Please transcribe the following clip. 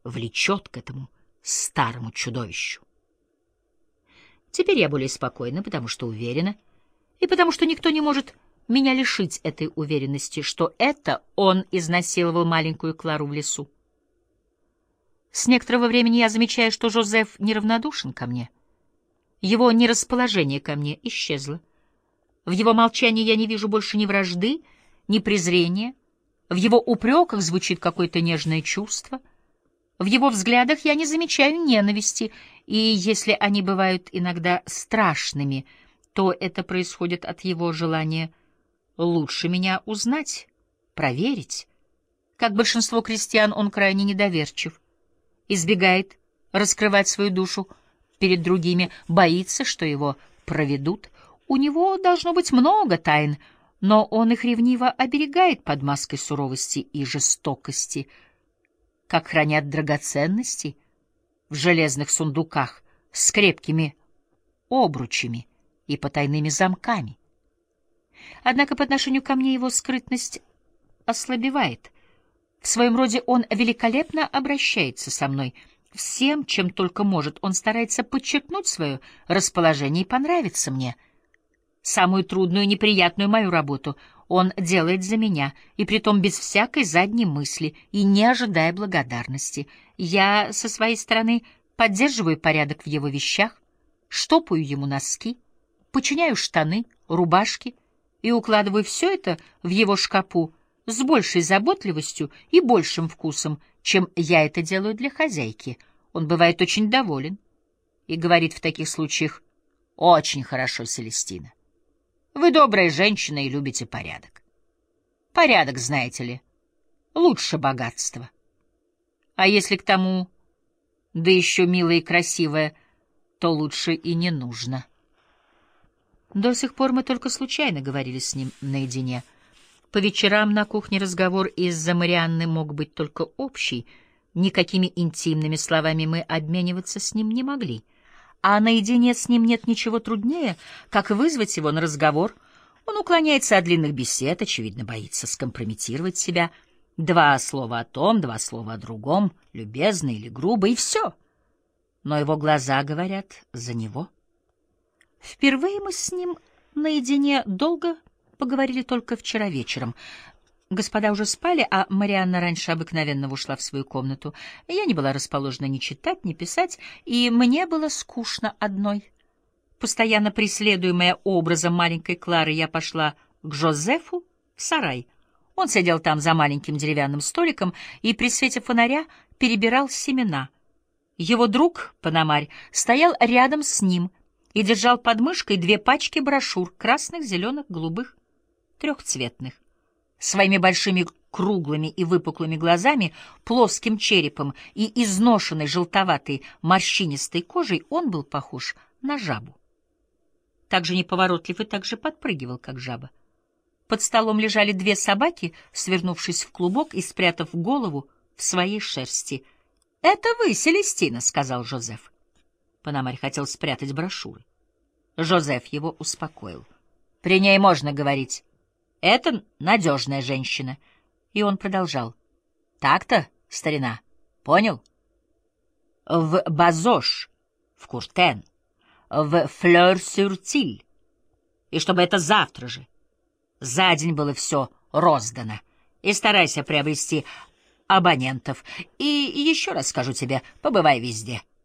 влечет к этому старому чудовищу. Теперь я более спокойна, потому что уверена, и потому что никто не может меня лишить этой уверенности, что это он изнасиловал маленькую Клару в лесу. С некоторого времени я замечаю, что Жозеф неравнодушен ко мне. Его нерасположение ко мне исчезло. В его молчании я не вижу больше ни вражды, ни презрения. В его упреках звучит какое-то нежное чувство. В его взглядах я не замечаю ненависти, и если они бывают иногда страшными, то это происходит от его желания лучше меня узнать, проверить. Как большинство крестьян, он крайне недоверчив, избегает раскрывать свою душу перед другими, боится, что его проведут. У него должно быть много тайн, но он их ревниво оберегает под маской суровости и жестокости, как хранят драгоценности в железных сундуках с крепкими обручами и потайными замками. Однако по отношению ко мне его скрытность ослабевает. В своем роде он великолепно обращается со мной. Всем, чем только может, он старается подчеркнуть свое расположение и понравиться мне. Самую трудную и неприятную мою работу он делает за меня, и притом без всякой задней мысли и не ожидая благодарности. Я, со своей стороны, поддерживаю порядок в его вещах, штопаю ему носки, починяю штаны, рубашки и укладываю все это в его шкапу с большей заботливостью и большим вкусом, чем я это делаю для хозяйки. Он бывает очень доволен и говорит в таких случаях: «Очень хорошо, Селестина. Вы добрая женщина и любите порядок. Порядок, знаете ли, лучше богатства. А если к тому, да еще милая и красивая, то лучше и не нужно». До сих пор мы только случайно говорили с ним наедине. По вечерам на кухне разговор из-за Марианны мог быть только общий, никакими интимными словами мы обмениваться с ним не могли. А наедине с ним нет ничего труднее, как вызвать его на разговор. Он уклоняется от длинных бесед, очевидно, боится скомпрометировать себя. Два слова о том, два слова о другом, любезно или грубо, и все. Но его глаза говорят за него. Впервые мы с ним наедине долго поговорили только вчера вечером. Господа уже спали, а Марианна раньше обыкновенного ушла в свою комнату. Я не была расположена ни читать, ни писать, и мне было скучно одной. Постоянно преследуемая образом маленькой Клары, я пошла к Жозефу в сарай. Он сидел там за маленьким деревянным столиком и при свете фонаря перебирал семена. Его друг, Пономарь, стоял рядом с ним и держал под мышкой две пачки брошюр — красных, зеленых, голубых, трехцветных. Своими большими круглыми и выпуклыми глазами, плоским черепом и изношенной желтоватой морщинистой кожей он был похож на жабу. Так же неповоротлив и так же подпрыгивал, как жаба. Под столом лежали две собаки, свернувшись в клубок и спрятав голову в своей шерсти. — Это вы, Селестина, — сказал Жозеф. Пономарь хотел спрятать брошюры. Жозеф его успокоил. — При ней можно говорить. Это надежная женщина. И он продолжал. — Так-то, старина, понял? В Базош, в Куртен, в Флёр-сюр-Тиль. И чтобы это завтра же. За день было все роздано. И старайся приобрести абонентов. И еще раз скажу тебе, побывай везде.